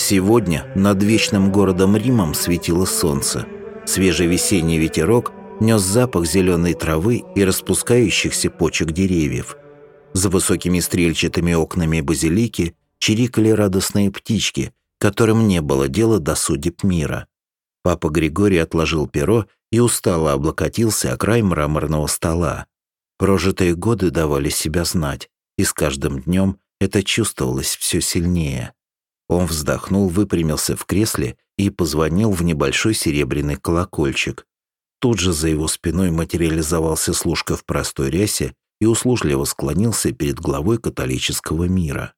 Сегодня над вечным городом Римом светило солнце. Свежий весенний ветерок нес запах зеленой травы и распускающихся почек деревьев. За высокими стрельчатыми окнами базилики чирикали радостные птички, которым не было дела до судеб мира. Папа Григорий отложил перо и устало облокотился о край мраморного стола. Прожитые годы давали себя знать, и с каждым днем это чувствовалось все сильнее. Он вздохнул, выпрямился в кресле и позвонил в небольшой серебряный колокольчик. Тут же за его спиной материализовался служка в простой рясе и услужливо склонился перед главой католического мира.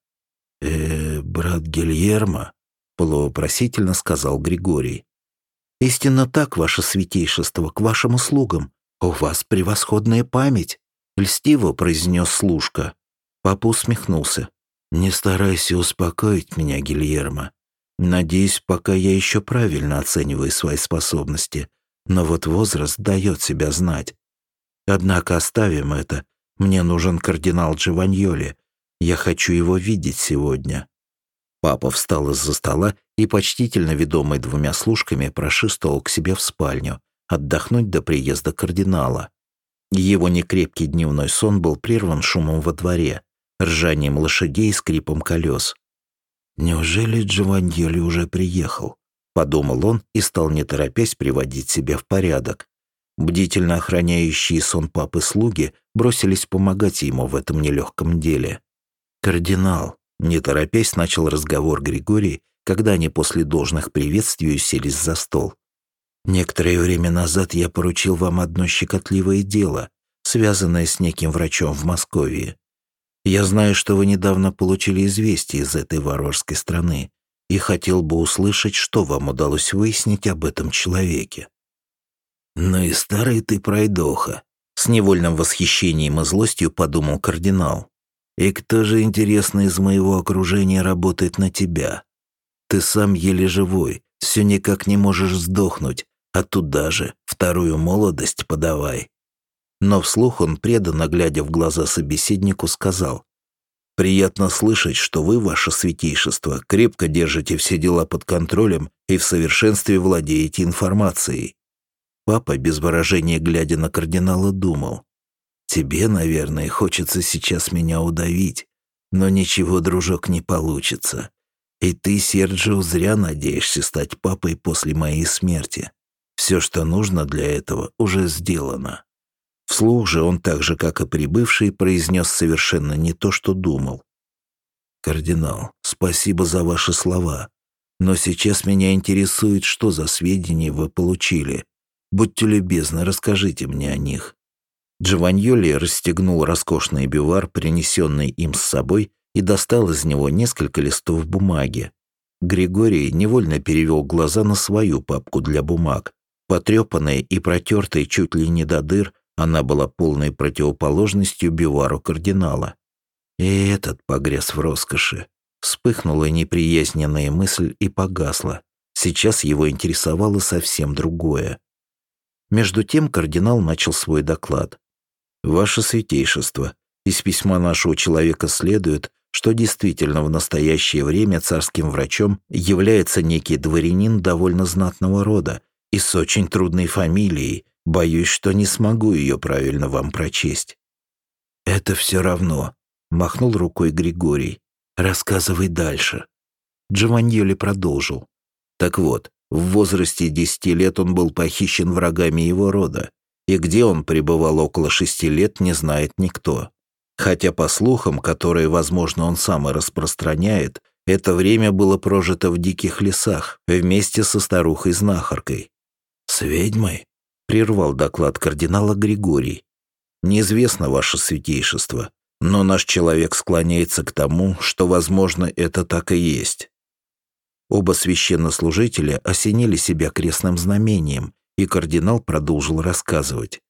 Брат Гильермо?» — полувопросительно сказал Григорий. «Истинно так, ваше святейшество, к вашим услугам. У вас превосходная память», — льстиво произнес служка. Папа усмехнулся. «Не старайся успокоить меня, Гильермо. Надеюсь, пока я еще правильно оцениваю свои способности, но вот возраст дает себя знать. Однако оставим это. Мне нужен кардинал Джованьоли. Я хочу его видеть сегодня». Папа встал из-за стола и, почтительно ведомый двумя служками, прошествовал к себе в спальню, отдохнуть до приезда кардинала. Его некрепкий дневной сон был прерван шумом во дворе, ржанием лошадей и скрипом колес. «Неужели Джованьоли уже приехал?» — подумал он и стал, не торопясь, приводить себя в порядок. Бдительно охраняющие сон папы слуги бросились помогать ему в этом нелегком деле. «Кардинал», — не торопясь, начал разговор Григорий, когда они после должных приветствий уселись за стол. «Некоторое время назад я поручил вам одно щекотливое дело, связанное с неким врачом в Москве. Я знаю, что вы недавно получили известие из этой варварской страны и хотел бы услышать, что вам удалось выяснить об этом человеке». «Ну и старый ты пройдоха», — с невольным восхищением и злостью подумал кардинал. «И кто же, интересно, из моего окружения работает на тебя? Ты сам еле живой, все никак не можешь сдохнуть, а туда же вторую молодость подавай». Но вслух он, преданно глядя в глаза собеседнику, сказал: «Приятно слышать, что вы, ваше святейшество, крепко держите все дела под контролем и в совершенстве владеете информацией». Папа, без выражения глядя на кардинала, думал: «Тебе, наверное, хочется сейчас меня удавить, но ничего, дружок, не получится. И ты, Серджио, зря надеешься стать папой после моей смерти. Все, что нужно для этого, уже сделано». Вслух же он, так же, как и прибывший, произнес совершенно не то, что думал. «Кардинал, спасибо за ваши слова, но сейчас меня интересует, что за сведения вы получили. Будьте любезны, расскажите мне о них». Джованьоли расстегнул роскошный бювар, принесенный им с собой, и достал из него несколько листов бумаги. Григорий невольно перевел глаза на свою папку для бумаг. Потрепанная и протертая чуть ли не до дыр, она была полной противоположностью бювару кардинала. И этот погряз в роскоши. Вспыхнула неприязненная мысль и погасла. Сейчас его интересовало совсем другое. Между тем кардинал начал свой доклад. «Ваше святейшество, из письма нашего человека следует, что действительно в настоящее время царским врачом является некий дворянин довольно знатного рода и с очень трудной фамилией. Боюсь, что не смогу ее правильно вам прочесть». «Это все равно», — махнул рукой Григорий. «Рассказывай дальше». Джованьоли продолжил. «Так вот, в возрасте 10 лет он был похищен врагами его рода, и где он пребывал около 6 лет, не знает никто. Хотя, по слухам, которые, возможно, он сам и распространяет, это время было прожито в диких лесах вместе со старухой-знахаркой». «С ведьмой?» — прервал доклад кардинала Григорий. «Неизвестно, ваше святейшество, но наш человек склоняется к тому, что, возможно, это так и есть». Оба священнослужителя осенили себя крестным знамением, и кардинал продолжил рассказывать.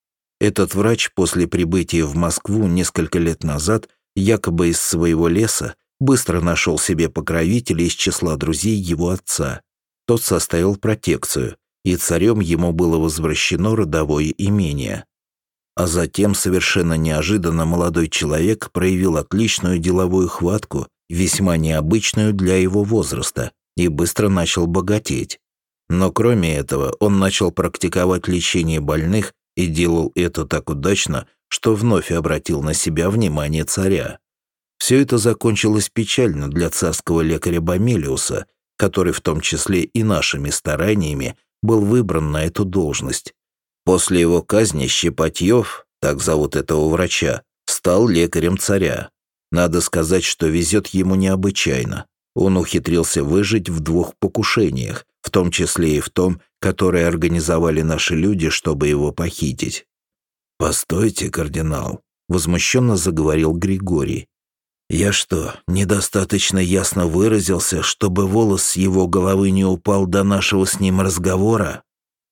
Этот врач после прибытия в Москву несколько лет назад, якобы из своего леса, быстро нашел себе покровителя из числа друзей его отца. Тот составил протекцию, и царем ему было возвращено родовое имение. А затем совершенно неожиданно молодой человек проявил отличную деловую хватку, весьма необычную для его возраста, и быстро начал богатеть. Но кроме этого, он начал практиковать лечение больных и делал это так удачно, что вновь обратил на себя внимание царя. Все это закончилось печально для царского лекаря Бомелиуса, который в том числе и нашими стараниями был выбран на эту должность. После его казни Щепотьев, так зовут этого врача, стал лекарем царя. Надо сказать, что везет ему необычайно. Он ухитрился выжить в 2 покушениях, в том числе и в том, которое организовали наши люди, чтобы его похитить. «Постойте, кардинал», — возмущенно заговорил Григорий. «Я что, недостаточно ясно выразился, чтобы волос с его головы не упал до нашего с ним разговора?»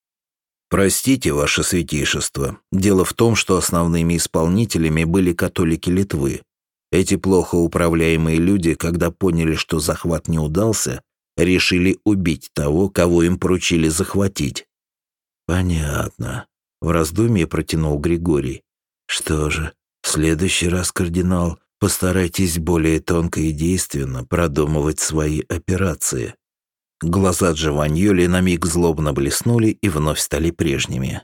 «Простите, ваше святейшество, дело в том, что основными исполнителями были католики Литвы. Эти плохо управляемые люди, когда поняли, что захват не удался, решили убить того, кого им поручили захватить». «Понятно», — в раздумье протянул Григорий. «Что же, в следующий раз, кардинал, постарайтесь более тонко и действенно продумывать свои операции». Глаза Джованьоли на миг злобно блеснули и вновь стали прежними.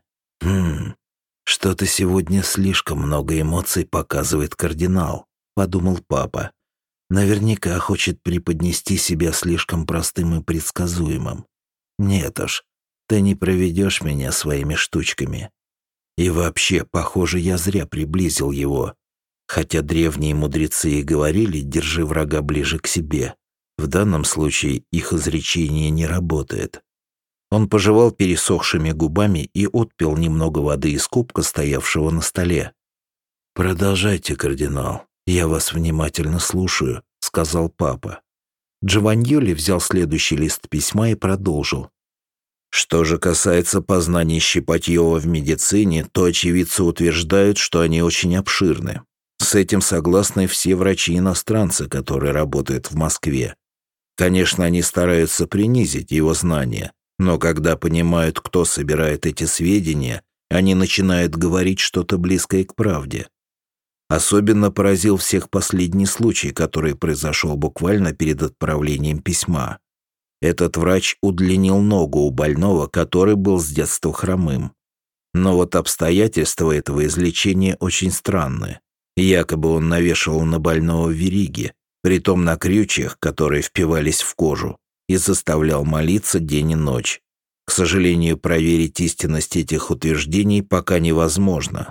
«Что-то сегодня слишком много эмоций показывает кардинал», — подумал папа. «Наверняка хочет преподнести себя слишком простым и предсказуемым. Нет уж, ты не проведешь меня своими штучками. И вообще, похоже, я зря приблизил его. Хотя древние мудрецы и говорили «держи врага ближе к себе». В данном случае их изречение не работает». Он пожевал пересохшими губами и отпил немного воды из кубка, стоявшего на столе. «Продолжайте, кардинал, я вас внимательно слушаю», — сказал папа. Джованьоли взял следующий лист письма и продолжил. «Что же касается познаний Щепотьева в медицине, то очевидцы утверждают, что они очень обширны. С этим согласны все врачи-иностранцы, которые работают в Москве. Конечно, они стараются принизить его знания, но когда понимают, кто собирает эти сведения, они начинают говорить что-то близкое к правде. Особенно поразил всех последний случай, который произошел буквально перед отправлением письма. Этот врач удлинил ногу у больного, который был с детства хромым. Но вот обстоятельства этого излечения очень странные. Якобы он навешивал на больного вериги, притом на крючьях, которые впивались в кожу, и заставлял молиться день и ночь. К сожалению, проверить истинность этих утверждений пока невозможно».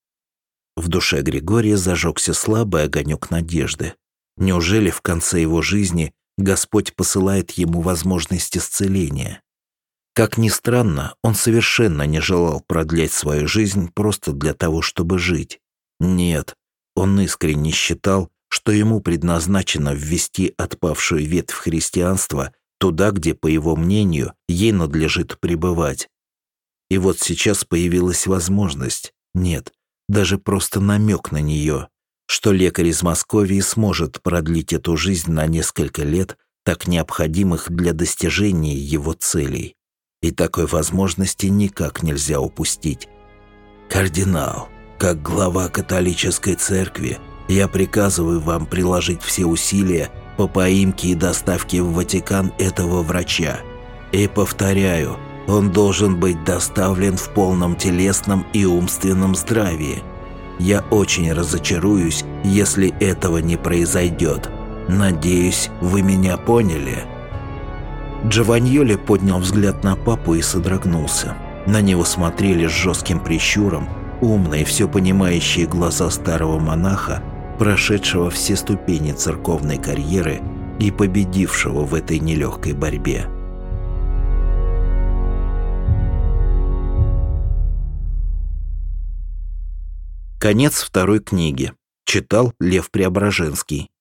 В душе Григория зажегся слабый огонек надежды. Неужели в конце его жизни Господь посылает ему возможность исцеления? Как ни странно, он совершенно не желал продлять свою жизнь просто для того, чтобы жить. Нет, он искренне считал, что ему предназначено ввести отпавшую ветвь христианства туда, где, по его мнению, ей надлежит пребывать. И вот сейчас появилась возможность, нет, даже просто намек на нее, что лекарь из Московии сможет продлить эту жизнь на несколько лет, так необходимых для достижения его целей. И такой возможности никак нельзя упустить. «Кардинал, как глава католической церкви, я приказываю вам приложить все усилия по поимке и доставке в Ватикан этого врача. И повторяю, он должен быть доставлен в полном телесном и умственном здравии. Я очень разочаруюсь, если этого не произойдет. Надеюсь, вы меня поняли?» Джованьоли поднял взгляд на папу и содрогнулся. На него смотрели с жестким прищуром умные, все понимающие глаза старого монаха, прошедшего все ступени церковной карьеры и победившего в этой нелегкой борьбе. Конец второй книги. Читал Лев Преображенский.